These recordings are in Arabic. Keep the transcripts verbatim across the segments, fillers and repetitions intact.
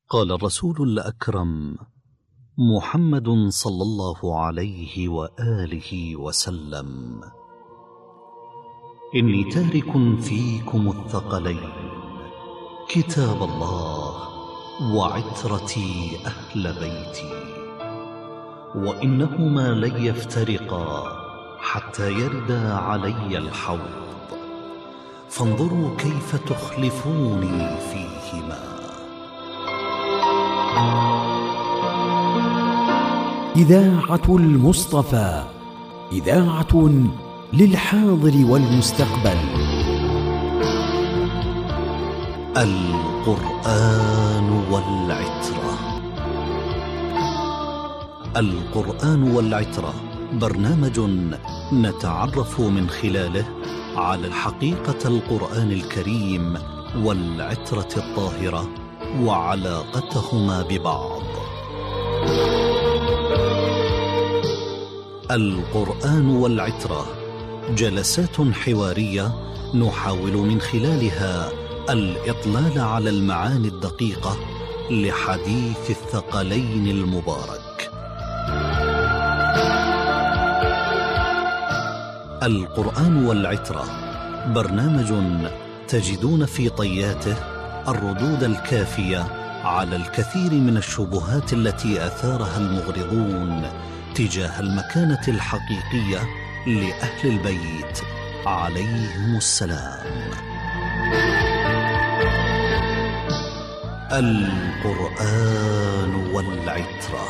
قال الرسول الأكرم محمد صلى الله عليه وآله وسلم: إني تارك فيكم الثقلين، كتاب الله وعترتي أهل بيتي، وإنهما لن يفترقا حتى يردا علي الحوض، فانظروا كيف تخلفوني فيهما. إذاعة المصطفى، إذاعة للحاضر والمستقبل. القرآن والعترة. القرآن والعترة برنامج نتعرف من خلاله على الحقيقة القرآن الكريم والعترة الطاهرة وعلاقتهما ببعض. القرآن والعترة جلسات حوارية نحاول من خلالها الإطلال على المعاني الدقيقة لحديث الثقلين المبارك. القرآن والعترة برنامج تجدون في طياته الردود الكافية على الكثير من الشبهات التي أثارها المغرضون تجاه المكانة الحقيقية لأهل البيت عليهم السلام. القرآن والعترة.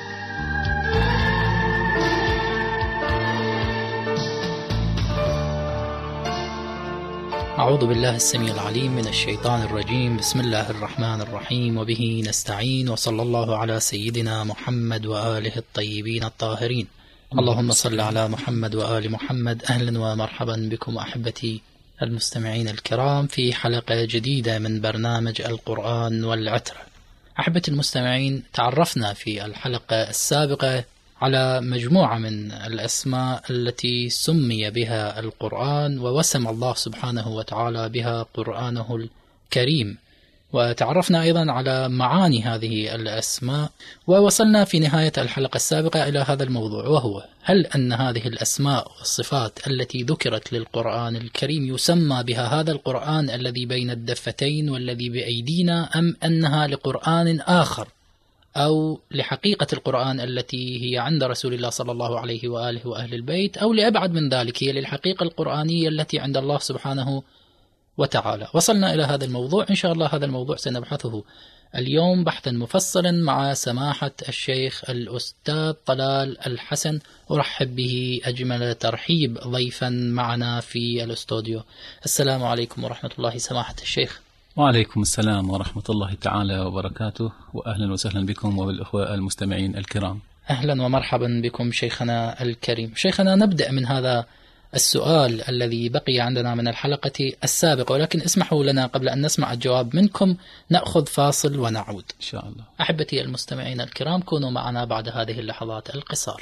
أعوذ بالله السميع العليم من الشيطان الرجيم. بسم الله الرحمن الرحيم، وبه نستعين، وصلى الله على سيدنا محمد وآله الطيبين الطاهرين. اللهم صل على محمد وآل محمد. أهلا ومرحبا بكم أحبتي المستمعين الكرام في حلقة جديدة من برنامج القرآن والعترة. أحبتي المستمعين، تعرفنا في الحلقة السابقة على مجموعة من الأسماء التي سمي بها القرآن ووسم الله سبحانه وتعالى بها قرآنه الكريم، وتعرفنا أيضا على معاني هذه الأسماء، ووصلنا في نهاية الحلقة السابقة إلى هذا الموضوع، وهو: هل أن هذه الأسماء والصفات التي ذكرت للقرآن الكريم يسمى بها هذا القرآن الذي بين الدفتين والذي بأيدينا، أم أنها لقرآن آخر أو لحقيقة القرآن التي هي عند رسول الله صلى الله عليه وآله وأهل البيت، أو لأبعد من ذلك هي للحقيقة القرآنية التي عند الله سبحانه وتعالى؟ وصلنا إلى هذا الموضوع. إن شاء الله هذا الموضوع سنبحثه اليوم بحثا مفصلا مع سماحة الشيخ الأستاذ طلال الحسن. أرحب به أجمل ترحيب ضيفا معنا في الاستوديو. السلام عليكم ورحمة الله سماحة الشيخ. وعليكم السلام ورحمة الله تعالى وبركاته، وأهلا وسهلا بكم وبالأخوة المستمعين الكرام. أهلا ومرحبا بكم شيخنا الكريم. شيخنا، نبدأ من هذا السؤال الذي بقي عندنا من الحلقة السابقة، ولكن اسمحوا لنا قبل أن نسمع الجواب منكم نأخذ فاصل ونعود إن شاء الله. أحبتي المستمعين الكرام، كونوا معنا بعد هذه اللحظات القصار.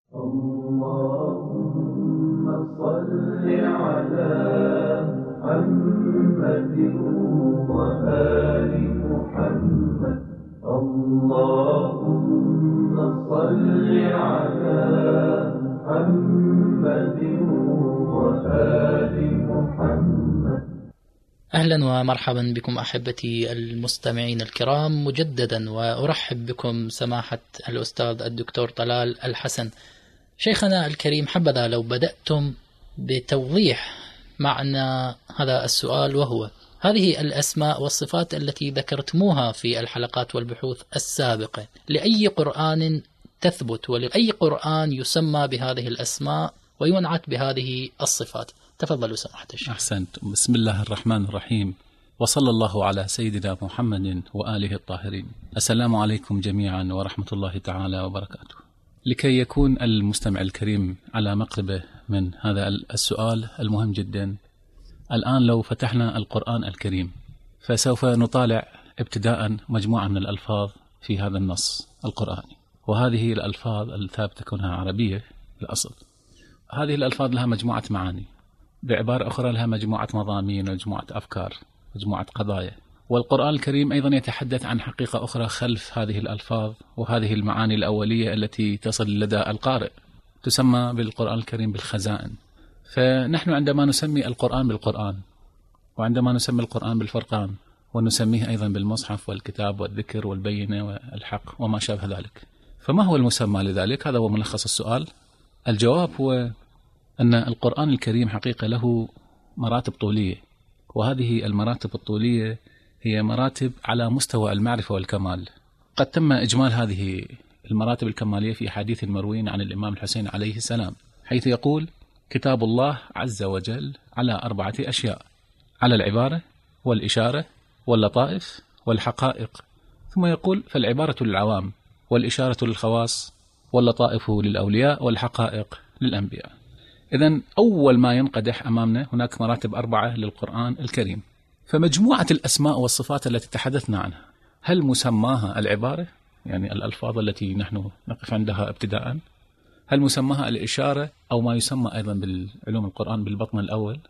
اللهم صل على محمد وآل محمد. اللهم صل على محمد وآل محمد. أهلا ومرحبا بكم أحبتي المستمعين الكرام مجددا، وأرحب بكم سماحة الأستاذ الدكتور طلال الحسن. شيخنا الكريم، حبذا لو بدأتم بتوضيح معنى هذا السؤال، وهو: هذه الأسماء والصفات التي ذكرتموها في الحلقات والبحوث السابقة لأي قرآن تثبت، ولأي قرآن يسمى بهذه الأسماء وينعت بهذه الصفات؟ تفضلوا سماحة الشيخ. أحسنت. بسم الله الرحمن الرحيم، وصلى الله على سيدنا محمد وآله الطاهرين. السلام عليكم جميعا ورحمة الله تعالى وبركاته. لكي يكون المستمع الكريم على مقربه من هذا السؤال المهم جدا، الآن لو فتحنا القرآن الكريم فسوف نطالع ابتداء مجموعة من الألفاظ في هذا النص القرآني، وهذه الألفاظ الثابتة كونها عربية الأصل. هذه الألفاظ لها مجموعة معاني، بعبارة أخرى لها مجموعة مضامين ومجموعة أفكار، مجموعة قضايا. والقرآن الكريم أيضا يتحدث عن حقيقة أخرى خلف هذه الألفاظ وهذه المعاني الأولية التي تصل لدى القارئ، تسمى بالقرآن الكريم بالخزائن. فنحن عندما نسمي القرآن بالقرآن، وعندما نسمي القرآن بالفرقان، ونسميه أيضا بالمصحف والكتاب والذكر والبينة والحق وما شابه ذلك، فما هو المسمى لذلك؟ هذا هو ملخص السؤال. الجواب هو أن القرآن الكريم حقيقة له مراتب طولية، وهذه المراتب الطولية هي مراتب على مستوى المعرفة والكمال. قد تم إجمال هذه المراتب الكمالية في حديث المروي عن الإمام الحسين عليه السلام، حيث يقول: كتاب الله عز وجل على أربعة أشياء: على العبارة والإشارة واللطائف والحقائق. ثم يقول: فالعبارة للعوام، والإشارة للخواص، واللطائف للأولياء، والحقائق للأنبياء. إذن أول ما ينقدح أمامنا هناك مراتب أربعة للقرآن الكريم. فمجموعة الأسماء والصفات التي تحدثنا عنها، هل مسماها العبارة، يعني الألفاظ التي نحن نقف عندها ابتداء؟ هل مسماها الإشارة، أو ما يسمى أيضا بالعلوم القرآن بالبطن الأول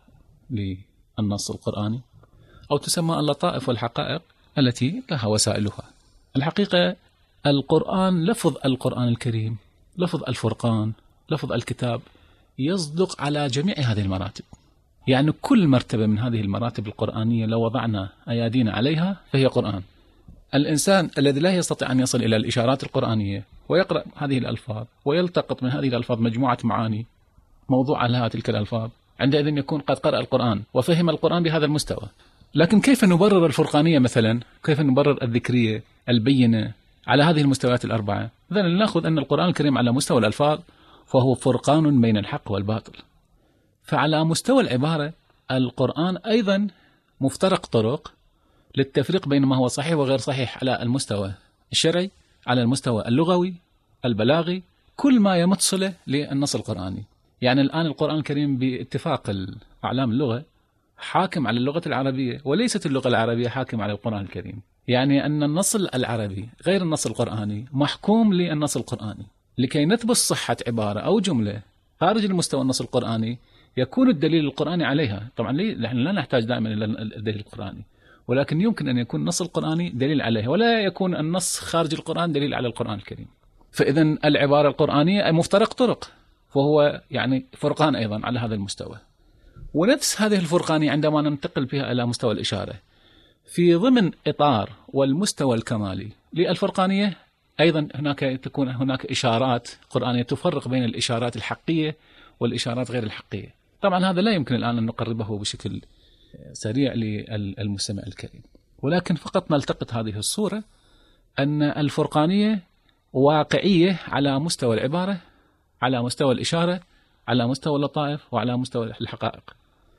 للنص القرآني، أو تسمى اللطائف والحقائق التي لها وسائلها؟ الحقيقة القرآن، لفظ القرآن الكريم، لفظ الفرقان، لفظ الكتاب، يصدق على جميع هذه المراتب. يعني كل مرتبة من هذه المراتب القرآنية لو وضعنا أيادينا عليها فهي قرآن. الإنسان الذي لا يستطيع أن يصل إلى الإشارات القرآنية ويقرأ هذه الألفاظ ويلتقط من هذه الألفاظ مجموعة معاني موضوع لها تلك الألفاظ، عندئذ يكون قد قرأ القرآن وفهم القرآن بهذا المستوى. لكن كيف نبرر الفرقانية مثلا؟ كيف نبرر الذكرية، البينة على هذه المستويات الأربعة؟ إذن نأخذ أن القرآن الكريم على مستوى الألفاظ فهو فرقان بين الحق والباطل. فعلى مستوى العبارة القرآن أيضا مفترق طرق للتفريق بين ما هو صحيح وغير صحيح على المستوى الشرعي، على المستوى اللغوي، البلاغي، كل ما يمت صلة للنص القرآني. يعني الآن القرآن الكريم باتفاق أعلام اللغة حاكم على اللغة العربية، وليست اللغة العربية حاكم على القرآن الكريم. يعني أن النص العربي غير النص القرآني محكوم للنص القرآني. لكي نثبت صحة عبارة أو جملة خارج المستوى النص القرآني يكون الدليل القرآني عليها. طبعا نحن لا نحتاج دائما إلى الدليل القرآني، ولكن يمكن أن يكون النص القرآني دليل عليه، ولا يكون النص خارج القرآن دليل على القرآن الكريم. فإذن العبارة القرآنية مفترق طرق، فهو يعني فرقان أيضا على هذا المستوى. ونفس هذه الفرقانية عندما ننتقل بها إلى مستوى الإشارة في ضمن إطار والمستوى الكمالي للفرقانية، أيضا هناك تكون هناك إشارات قرآنية تفرق بين الإشارات الحقية والإشارات غير الحقية. طبعا هذا لا يمكن الآن أن نقربه بشكل سريع للمستمع الكريم، ولكن فقط نلتقط هذه الصورة أن الفرقانية واقعية على مستوى العبارة، على مستوى الإشارة، على مستوى اللطائف، وعلى مستوى الحقائق.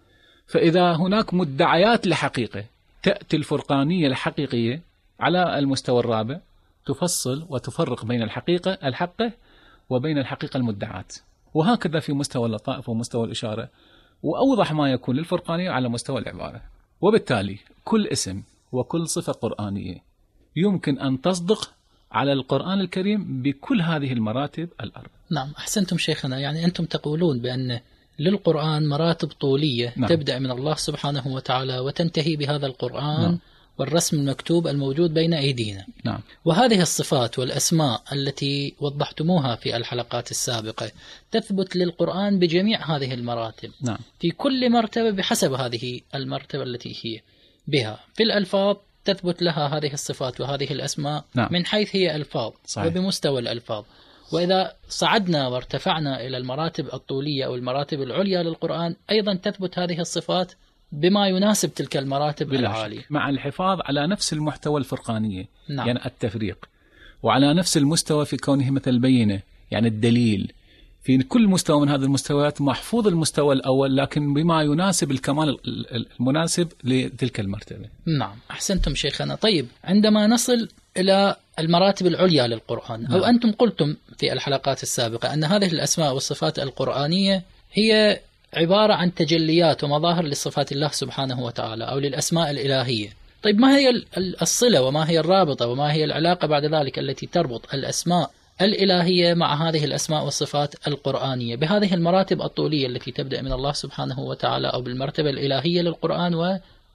فإذا هناك مدعيات لحقيقة، تأتي الفرقانية الحقيقية على المستوى الرابع تفصل وتفرق بين الحقيقة الحقة وبين الحقيقة المدعات، وهكذا في مستوى اللطائف ومستوى الإشارة، وأوضح ما يكون للفرقانية على مستوى العبارة. وبالتالي كل اسم وكل صفة قرآنية يمكن أن تصدق على القرآن الكريم بكل هذه المراتب الأربع. نعم، أحسنتم شيخنا. يعني أنتم تقولون بأن للقرآن مراتب طولية، نعم، تبدأ من الله سبحانه وتعالى وتنتهي بهذا القرآن، نعم، والرسم المكتوب الموجود بين أيدينا. نعم. وهذه الصفات والأسماء التي وضحتموها في الحلقات السابقة تثبت للقرآن بجميع هذه المراتب، نعم، في كل مرتبة بحسب هذه المرتبة التي هي بها. في الألفاظ تثبت لها هذه الصفات وهذه الأسماء، نعم، من حيث هي ألفاظ، صحيح، وبمستوى الألفاظ. وإذا صعدنا وارتفعنا إلى المراتب الطولية أو المراتب العليا للقرآن أيضا تثبت هذه الصفات بما يناسب تلك المراتب العالية، مع الحفاظ على نفس المحتوى الفرقانية، نعم، يعني التفريق، وعلى نفس المستوى في كونه مثل البينة، يعني الدليل. في كل مستوى من هذه المستويات محفوظ المستوى الأول، لكن بما يناسب الكمال المناسب لتلك المرتبة. نعم، أحسنتم شيخنا. طيب، عندما نصل إلى المراتب العليا للقرآن، نعم، أو أنتم قلتم في الحلقات السابقة أن هذه الأسماء والصفات القرآنية هي عبارة عن تجليات ومظاهر لصفات الله سبحانه وتعالى أو للأسماء الإلهية. طيب، ما هي الصلة وما هي الرابطة وما هي العلاقة بعد ذلك التي تربط الأسماء الإلهية مع هذه الأسماء والصفات القرآنية بهذه المراتب الطولية التي تبدأ من الله سبحانه وتعالى أو بالمرتبة الإلهية للقرآن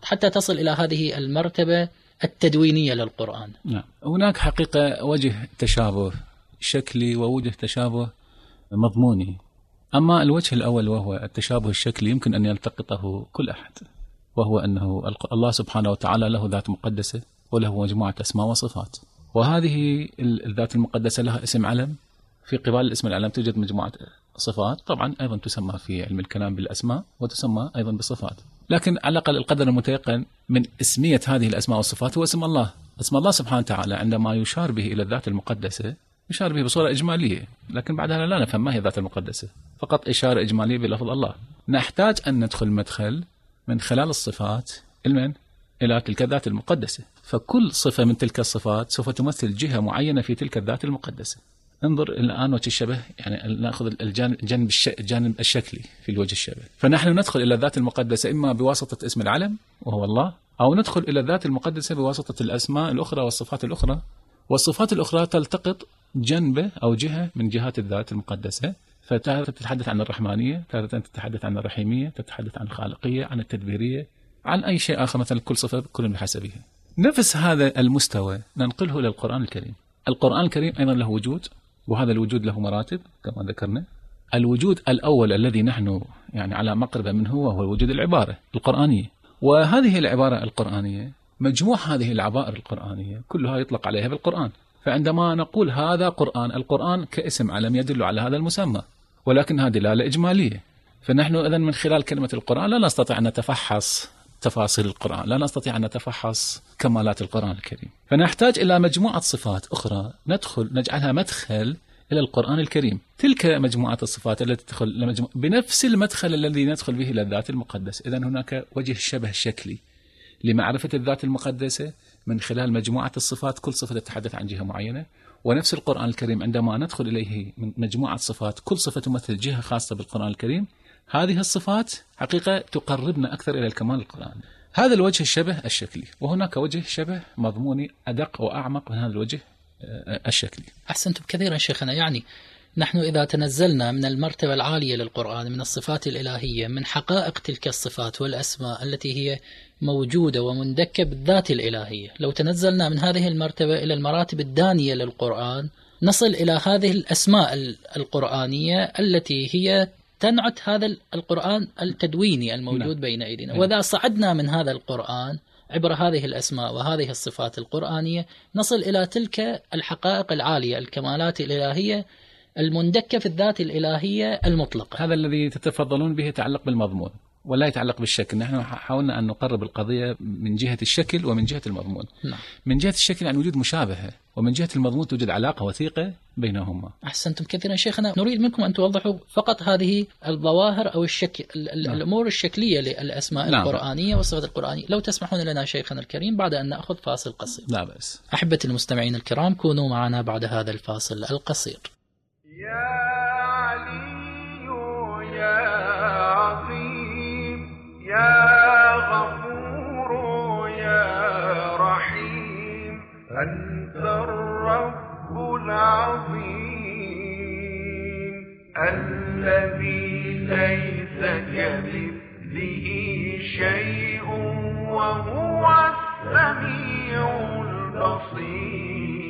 حتى تصل إلى هذه المرتبة التدوينية للقرآن؟ نعم، هناك حقيقة وجه تشابه شكلي ووجه تشابه مضموني. أما الوجه الأول وهو التشابه الشكلي يمكن أن يلتقطه كل أحد، وهو أنه الله سبحانه وتعالى له ذات مقدسة وله مجموعة أسماء وصفات، وهذه الذات المقدسة لها اسم علم، في قبال الاسم العلم توجد مجموعة صفات، طبعا أيضا تسمى في علم الكلام بالأسماء وتسمى أيضا بالصفات، لكن على الأقل القدر المتيقن من اسمية هذه الأسماء والصفات هو اسم الله. اسم الله سبحانه وتعالى عندما يشار به إلى الذات المقدسة يشار به بصورة إجمالية، لكن بعدها لا نفهم ما هي الذات المقدسة، فقط إشارة إجمالية بلفظ الله. نحتاج أن ندخل مدخل من خلال الصفات المن إلى تلك الذات المقدسة، فكل صفة من تلك الصفات سوف تمثل جهة معينة في تلك الذات المقدسة. انظر الآن وجه الشبه، يعني نأخذ الجانب الجانب الشكلي في الوجه الشبه، فنحن ندخل إلى الذات المقدسة إما بواسطة اسم العلم وهو الله، أو ندخل إلى الذات المقدسة بواسطة الأسماء الأخرى والصفات الأخرى، والصفات الأخرى تلتقط جنبه أو جهة من جهات الذات المقدسة، فتارة تتحدث عن الرحمانية، تارة تتحدث عن الرحيمية، تتحدث عن الخالقية، عن التدبيرية، عن أي شيء آخر، مثلا كل صفة كل بحسبها. نفس هذا المستوى ننقله إلى القرآن الكريم. القرآن الكريم أيضا له وجود، وهذا الوجود له مراتب كما ذكرنا. الوجود الأول الذي نحن يعني على مقربة منه هو الوجود العبارة القرآنية، وهذه العبارة القرآنية مجموع هذه العبائر القرآنية كلها يطلق عليها بالقرآن. فعندما نقول هذا قرآن، القرآن كاسم علم يدل على هذا المسمى، ولكنها دلالة إجمالية. فنحن إذن من خلال كلمة القرآن لا نستطيع أن نتفحص تفاصيل القرآن، لا نستطيع أن نتفحص كمالات القرآن الكريم، فنحتاج إلى مجموعة صفات أخرى ندخل نجعلها مدخل إلى القرآن الكريم. تلك مجموعة الصفات التي تدخل لمجموعة بنفس المدخل الذي ندخل به إلى الذات المقدسة. إذن هناك وجه الشبه الشكلي لمعرفة الذات المقدسة من خلال مجموعة الصفات، كل صفة تتحدث عن جهة معينة، ونفس القرآن الكريم عندما ندخل إليه من مجموعة صفات كل صفة تمثل جهة خاصة بالقرآن الكريم، هذه الصفات حقيقة تقربنا أكثر إلى الكمال القرآني. هذا الوجه الشبه الشكلي، وهناك وجه شبه مضموني أدق وأعمق من هذا الوجه الشكلي. أحسنتم كثيرا شيخنا. يعني نحن إذا تنزلنا من المرتبة العالية للقرآن من الصفات الإلهية، من حقائق تلك الصفات والأسماء التي هي موجودة ومندكة بالذات الإلهية، لو تنزلنا من هذه المرتبة إلى المراتب الدانية للقرآن نصل إلى هذه الأسماء القرآنية التي هي تنعت هذا القرآن التدويني الموجود نعم. بين أيدينا نعم. وإذا صعدنا من هذا القرآن عبر هذه الأسماء وهذه الصفات القرآنية نصل إلى تلك الحقائق العالية، الكمالات الإلهية المندكة في الذات الإلهية المطلقة. هذا الذي تتفضلون به يتعلق بالمضمون ولا يتعلق بالشكل. نحن حاولنا أن نقرب القضية من جهة الشكل ومن جهة المضمون. نعم. من جهة الشكل عن وجود مشابهة، ومن جهة المضمون توجد علاقة وثيقة بينهما. أحسنتم كثيرا شيخنا. نريد منكم أن توضحوا فقط هذه الظواهر أو الشكل نعم. الأمور الشكلية للأسماء نعم. القرآنية والصفات القرآنية. لو تسمحون لنا شيخنا الكريم بعد أن نأخذ فاصل قصير. لا بأس. أحبتي المستمعين الكرام، كونوا معنا بعد هذا الفاصل القصير. يا علي يا عظيم يا غفور يا رحيم، أنت الرب العظيم الذي ليس كمثله شيء وهو السميع البصير.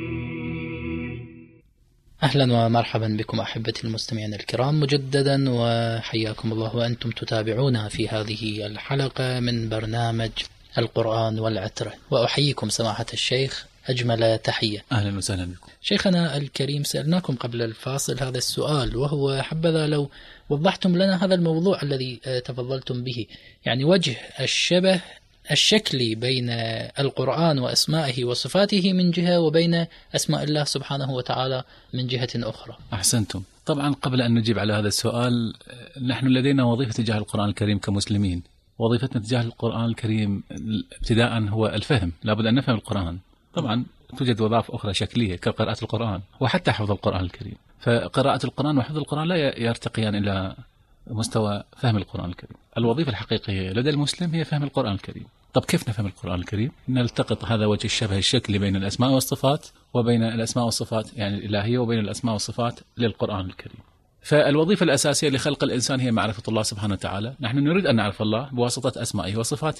أهلا ومرحبا بكم أحبتي المستمعين الكرام مجددا، وحياكم الله وأنتم تتابعونا في هذه الحلقة من برنامج القرآن والعترة، وأحييكم سماحة الشيخ أجمل تحية. أهلا وسهلا بكم شيخنا الكريم. سألناكم قبل الفاصل هذا السؤال، وهو حبذا لو وضحتم لنا هذا الموضوع الذي تفضلتم به، يعني وجه الشبه الشكلي بين القرآن وأسمائه وصفاته من جهة، وبين أسماء الله سبحانه وتعالى من جهة أخرى. أحسنتم. طبعا قبل أن نجيب على هذا السؤال، نحن لدينا وظيفة تجاه القرآن الكريم كمسلمين. وظيفتنا تجاه القرآن الكريم ابتداء هو الفهم، لابد أن نفهم القرآن. طبعا توجد وظائف أخرى شكلية كقراءة القرآن وحتى حفظ القرآن الكريم، فقراءة القرآن وحفظ القرآن لا يرتقيان إلى مستوى فهم القرآن الكريم. الوظيفة الحقيقية لدى المسلم هي فهم القرآن الكريم. طب كيف نفهم القرآن الكريم؟ نلتقط هذا وجه الشبه الشكلي بين الأسماء والصفات، وبين الأسماء والصفات يعني الإلهية، وبين الأسماء والصفات للقرآن الكريم. فالوظيفة الأساسية لخلق الإنسان هي معرفة الله سبحانه وتعالى. نحن نريد أن نعرف الله بواسطة أسمائه وصفاته،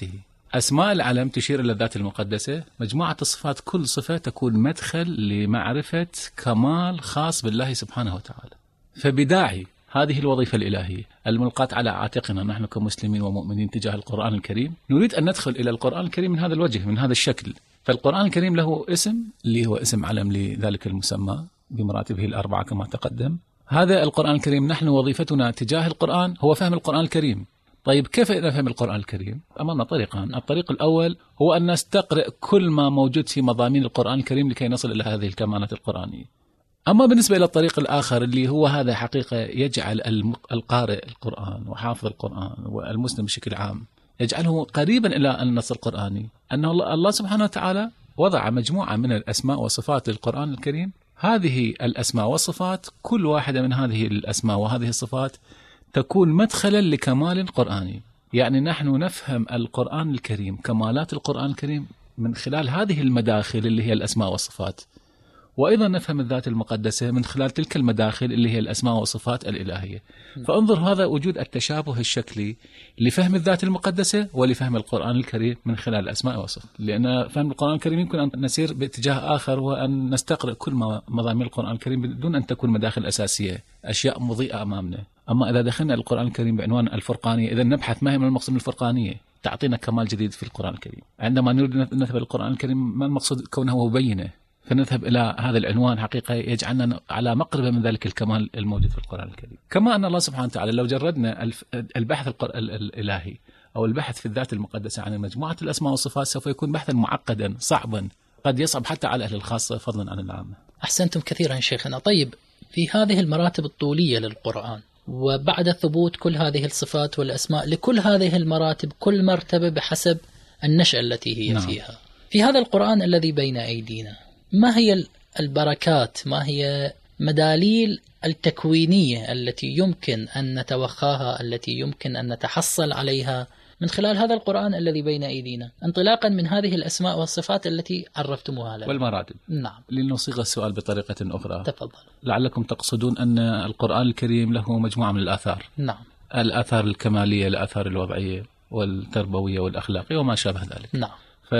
أسماء العلم تشير إلى الذات المقدسة، مجموعة الصفات كل صفة تكون مدخل لمعرفة كمال خاص بالله سبحانه وتعالى. فبداعي هذه الوظيفة الإلهية الملقاة على عاتقنا نحن كمسلمين ومؤمنين تجاه القرآن الكريم، نريد أن ندخل إلى القرآن الكريم من هذا الوجه، من هذا الشكل. فالقرآن الكريم له اسم اللي هو اسم علم لذلك المسمى بمراتبه الأربعة كما تقدم. هذا القرآن الكريم نحن وظيفتنا تجاه القرآن هو فهم القرآن الكريم. طيب كيف نفهم القرآن الكريم؟ أمامنا طريقان. الطريق الأول هو أن نستقرأ كل ما موجود في مضامين القرآن الكريم لكي نصل إلى هذه الكمالات القرآنية. أما بالنسبة إلى الطريق الآخر اللي هو هذا حقيقة يجعل القارئ القرآن وحافظ القرآن والمسلم بشكل عام يجعله قريبا إلى النص القرآني، أن الله سبحانه وتعالى وضع مجموعة من الأسماء والصفات للقرآن الكريم. هذه الأسماء والصفات كل واحدة من هذه الأسماء وهذه الصفات تكون مدخلا لكمال قرآني. يعني نحن نفهم القرآن الكريم، كمالات القرآن الكريم من خلال هذه المداخل اللي هي الأسماء والصفات، وأيضا نفهم الذات المقدسة من خلال تلك المداخل اللي هي الأسماء والصفات الإلهية. فانظر هذا وجود التشابه الشكلي لفهم الذات المقدسة ولفهم القرآن الكريم من خلال الأسماء والصفات. لأن فهم القرآن الكريم يمكن أن نسير باتجاه آخر وأن نستقرأ كل مضامين القرآن الكريم بدون أن تكون مداخل أساسية، أشياء مضيئة أمامنا. أما إذا دخلنا القرآن الكريم بعنوان الفرقانية، إذا نبحث ما هي من المقصود من الفرقانية، تعطينا كمال جديد في القرآن الكريم. عندما نريد نذهب القرآن الكريم ما المقصود كونه مبينة، فنذهب إلى هذا العنوان حقيقة يجعلنا على مقربة من ذلك الكمال الموجود في القرآن الكريم. كما أن الله سبحانه وتعالى لو جردنا البحث الإلهي أو البحث في الذات المقدسة عن مجموعة الأسماء والصفات سوف يكون بحثا معقدا صعبا، قد يصعب حتى على أهل الخاصة فضلا عن العامة. أحسنتم كثيرا شيخنا. طيب في هذه المراتب الطولية للقرآن وبعد ثبوت كل هذه الصفات والأسماء لكل هذه المراتب، كل مرتبة بحسب النشأة التي هي نعم. فيها، في هذا القرآن الذي بين أيدينا ما هي البركات، ما هي مداليل التكوينية التي يمكن أن نتوخاها، التي يمكن أن نتحصل عليها من خلال هذا القرآن الذي بين أيدينا، انطلاقا من هذه الأسماء والصفات التي عرفتموها لنا والمراتب؟ نعم. لنصيغ السؤال بطريقة أخرى، تفضل. لعلكم تقصدون أن القرآن الكريم له مجموعة من الآثار. نعم. الآثار الكمالية، الآثار الوضعية والتربوية والأخلاقية وما شابه ذلك. نعم.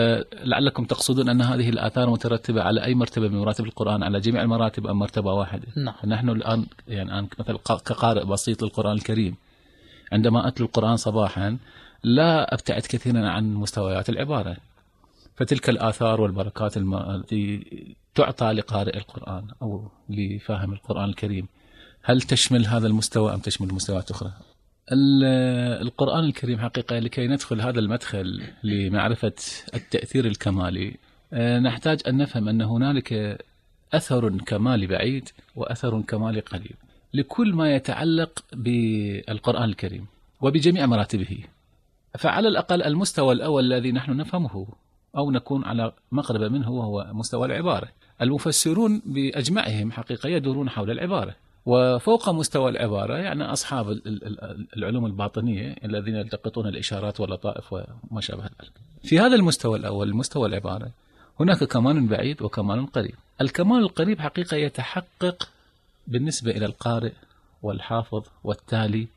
فلعلكم تقصدون أن هذه الآثار مترتبة على أي مرتبة من مراتب القرآن، على جميع المراتب أم مرتبة واحدة؟ نعم. نحن الآن يعني الآن مثلا كقارئ بسيط للقرآن الكريم عندما أتلو القرآن صباحا لا أبتعد كثيرا عن مستويات العبارة، فتلك الآثار والبركات التي تعطى لقارئ القرآن أو لفاهم القرآن الكريم هل تشمل هذا المستوى أم تشمل مستويات أخرى؟ القرآن الكريم حقيقة لكي ندخل هذا المدخل لمعرفة التأثير الكمالي نحتاج أن نفهم أن هنالك أثر كمالي بعيد وأثر كمالي قريب لكل ما يتعلق بالقرآن الكريم وبجميع مراتبه. فعلى الأقل المستوى الأول الذي نحن نفهمه أو نكون على مقربة منه وهو مستوى العبارة. المفسرون بأجمعهم حقيقة يدورون حول العبارة، وفوق مستوى العبارة يعني أصحاب العلوم الباطنية الذين يلتقطون الإشارات واللطائف وما شابه ذلك. في هذا المستوى الأول مستوى العبارة هناك كمال بعيد وكمال قريب. الكمال القريب حقيقة يتحقق بالنسبة إلى القارئ والحافظ والتالي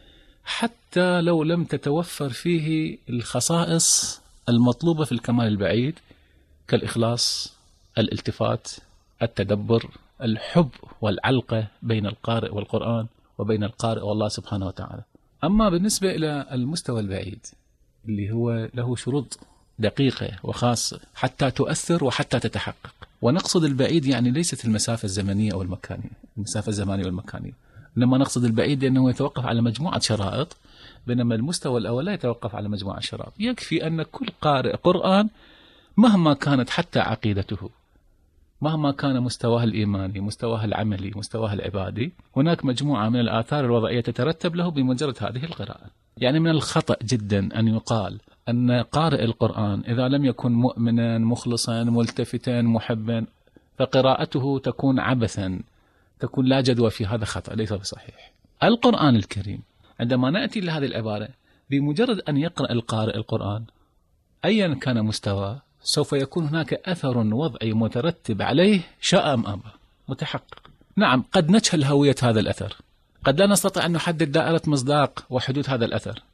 حتى لو لم تتوفر فيه الخصائص المطلوبة في الكمال البعيد كالإخلاص، الالتفات، التدبر، الحب والعلقة بين القارئ والقرآن وبين القارئ والله سبحانه وتعالى. أما بالنسبة إلى المستوى البعيد اللي هو له شروط دقيقة وخاصة حتى تؤثر وحتى تتحقق. ونقصد البعيد يعني ليست المسافة الزمنية أو المكانية، المسافة الزمنية والمكانية، إنما نقصد البعيد لأنه يتوقف على مجموعة شرائط، بينما المستوى الأول لا يتوقف على مجموعة شرائط. يكفي أن كل قارئ قرآن مهما كانت حتى عقيدته، مهما كان مستواه الإيماني، مستواه العملي، مستواه العبادي، هناك مجموعة من الآثار الوضعية تترتب له بمجرد هذه القراءة. يعني من الخطأ جدا أن يقال أن قارئ القرآن إذا لم يكن مؤمنا مخلصا ملتفتا محبا فقراءته تكون عبثا، تكون لا جدوى في هذا. خطأ ليس بصحيح. القرآن الكريم عندما نأتي لهذه العبارة بمجرد أن يقرأ القارئ القرآن أيا كان مستواه سوف يكون هناك أثر وضعي مترتب عليه شاء أم أبى متحقق. نعم قد نجهل هوية هذا الأثر، قد لا نستطيع أن نحدد دائرة مصداق وحدود هذا الأثر،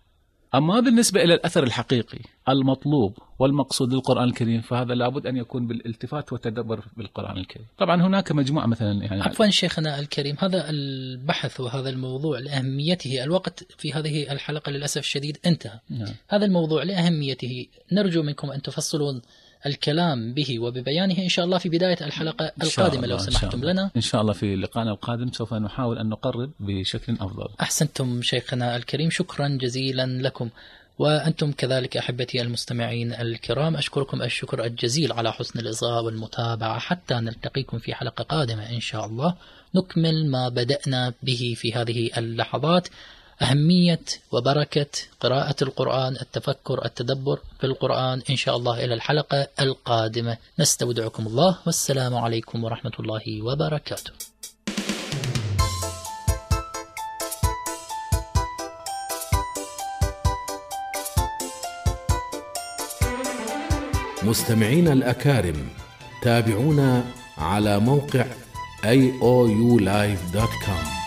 أما بالنسبة إلى الأثر الحقيقي المطلوب والمقصود للقرآن الكريم، فهذا لابد أن يكون بالالتفات والتدبر بالقرآن الكريم. طبعا هناك مجموعة مثلا يعني عفوا شيخنا الكريم، هذا البحث وهذا الموضوع لأهميته، الوقت في هذه الحلقة للأسف الشديد انتهى. نعم. هذا الموضوع لأهميته نرجو منكم أن تفصلون الكلام به وببيانه إن شاء الله في بداية الحلقة القادمة لو سمحتم لنا. إن شاء الله في لقاءنا القادم سوف نحاول أن نقرب بشكل أفضل. أحسنتم شيخنا الكريم، شكرا جزيلا لكم. وأنتم كذلك أحبتي المستمعين الكرام، أشكركم الشكر الجزيل على حسن الإصغاء والمتابعة، حتى نلتقيكم في حلقة قادمة إن شاء الله نكمل ما بدأنا به في هذه اللحظات، أهمية وبركة قراءة القرآن، التفكر، التدبر في القرآن إن شاء الله. إلى الحلقة القادمة نستودعكم الله، والسلام عليكم ورحمة الله وبركاته. مستمعينا الأكارم، تابعونا على موقع إيه أو يو لايف دوت كوم.